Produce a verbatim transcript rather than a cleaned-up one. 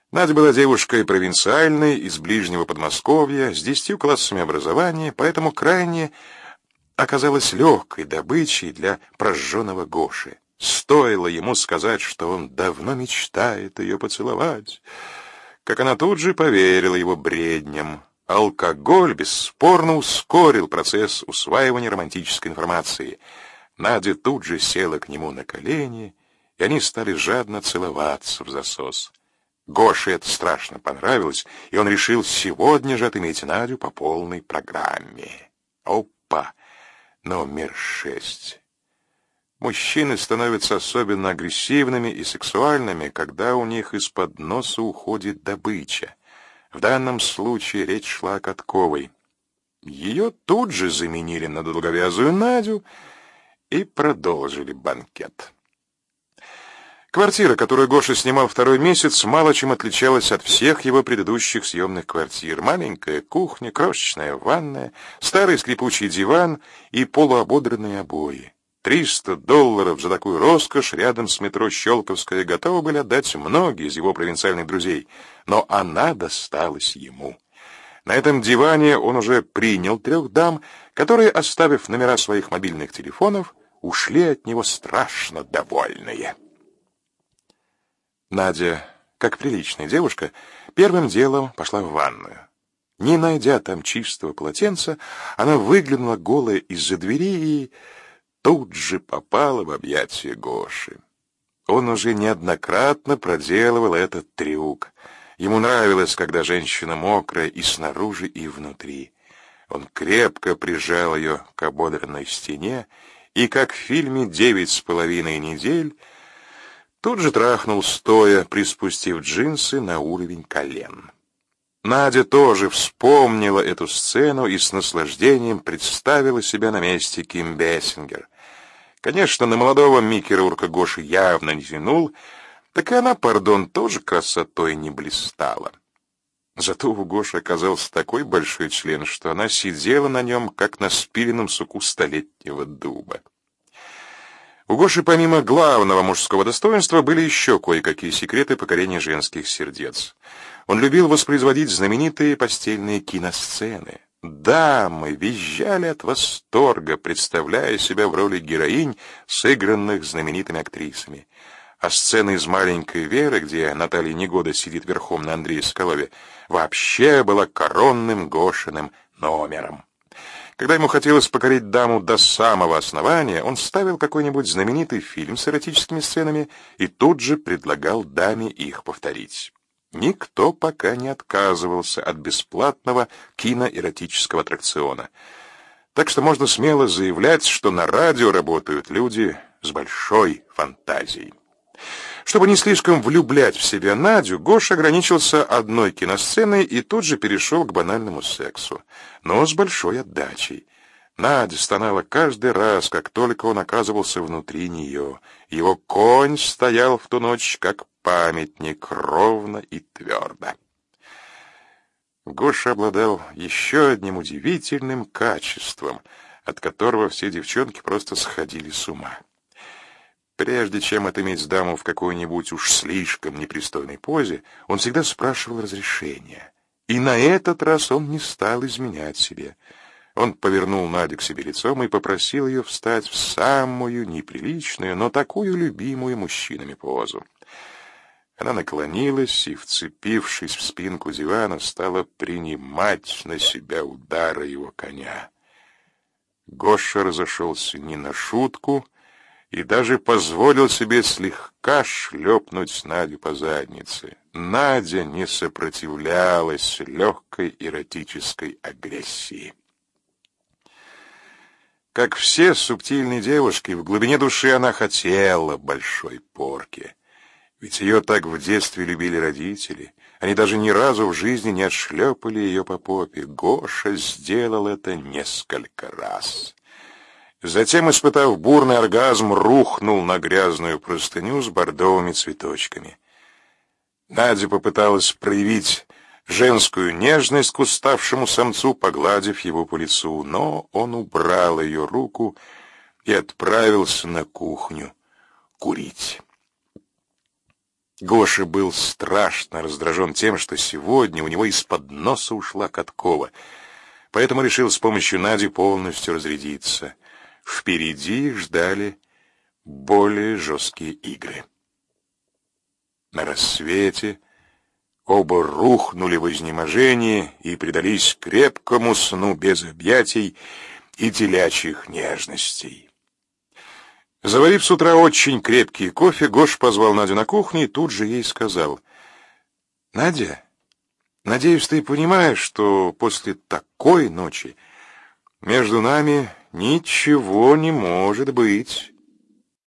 Надя была девушкой провинциальной, из ближнего Подмосковья, с десятью классами образования, поэтому крайне оказалась легкой добычей для прожженного Гоши. Стоило ему сказать, что он давно мечтает ее поцеловать, как она тут же поверила его бредням. Алкоголь бесспорно ускорил процесс усваивания романтической информации. Надя тут же села к нему на колени, и они стали жадно целоваться в засос. Гоше это страшно понравилось, и он решил сегодня же отыметь Надю по полной программе. Опа! Номер шесть. Мужчины становятся особенно агрессивными и сексуальными, когда у них из-под носа уходит добыча. В данном случае речь шла о Катковой. Ее тут же заменили на долговязую Надю и продолжили банкет. Квартира, которую Гоша снимал второй месяц, мало чем отличалась от всех его предыдущих съемных квартир. Маленькая кухня, крошечная ванная, старый скрипучий диван и полуободранные обои. Триста долларов за такую роскошь рядом с метро Щелковская готовы были отдать многие из его провинциальных друзей, но она досталась ему. На этом диване он уже принял трех дам, которые, оставив номера своих мобильных телефонов, ушли от него страшно довольные. Надя, как приличная девушка, первым делом пошла в ванную. Не найдя там чистого полотенца, она выглянула голая из-за двери и тут же попала в объятия Гоши. Он уже неоднократно проделывал этот трюк. Ему нравилось, когда женщина мокрая и снаружи, и внутри. Он крепко прижал ее к ободранной стене и, как в фильме «Девять с половиной недель», тут же трахнул стоя, приспустив джинсы на уровень колен. Надя тоже вспомнила эту сцену и с наслаждением представила себя на месте Ким Бессингер. Конечно, на молодого Микки Рурка Гоша явно не тянул, так и она, пардон, тоже красотой не блистала. Зато у Гоши оказался такой большой член, что она сидела на нем, как на спиленном суку столетнего дуба. У Гоши помимо главного мужского достоинства были еще кое-какие секреты покорения женских сердец. Он любил воспроизводить знаменитые постельные киносцены. Дамы визжали от восторга, представляя себя в роли героинь, сыгранных знаменитыми актрисами. А сцена из «Маленькой Веры», где Наталья Негода сидит верхом на Андрее Соколове, вообще была коронным Гошиным номером. Когда ему хотелось покорить даму до самого основания, он ставил какой-нибудь знаменитый фильм с эротическими сценами и тут же предлагал даме их повторить. Никто пока не отказывался от бесплатного киноэротического аттракциона. Так что можно смело заявлять, что на радио работают люди с большой фантазией. Чтобы не слишком влюблять в себя Надю, Гоша ограничился одной киносценой и тут же перешел к банальному сексу, но с большой отдачей. Надя стонала каждый раз, как только он оказывался внутри нее. Его конь стоял в ту ночь как памятник, ровно и твердо. Гоша обладал еще одним удивительным качеством, от которого все девчонки просто сходили с ума. Прежде чем отыметь даму в какой-нибудь уж слишком непристойной позе, он всегда спрашивал разрешения. И на этот раз он не стал изменять себе. Он повернул Надю к себе лицом и попросил ее встать в самую неприличную, но такую любимую мужчинами позу. Она наклонилась и, вцепившись в спинку дивана, стала принимать на себя удары его коня. Гоша разошелся не на шутку и даже позволил себе слегка шлепнуть Надю по заднице. Надя не сопротивлялась легкой эротической агрессии. Как все субтильные девушки, в глубине души она хотела большой порки. Ведь ее так в детстве любили родители. Они даже ни разу в жизни не отшлепали ее по попе. Гоша сделал это несколько раз. Затем, испытав бурный оргазм, рухнул на грязную простыню с бордовыми цветочками. Надя попыталась проявить женскую нежность к уставшему самцу, погладив его по лицу, но он убрал ее руку и отправился на кухню курить. Гоша был страшно раздражен тем, что сегодня у него из-под носа ушла Каткова, поэтому решил с помощью Нади полностью разрядиться. Впереди ждали более жесткие игры. На рассвете оба рухнули в изнеможении и предались крепкому сну без объятий и телячьих нежностей. Заварив с утра очень крепкий кофе, Гош позвал Надю на кухню и тут же ей сказал: «Надя, надеюсь, ты понимаешь, что после такой ночи между нами ничего не может быть».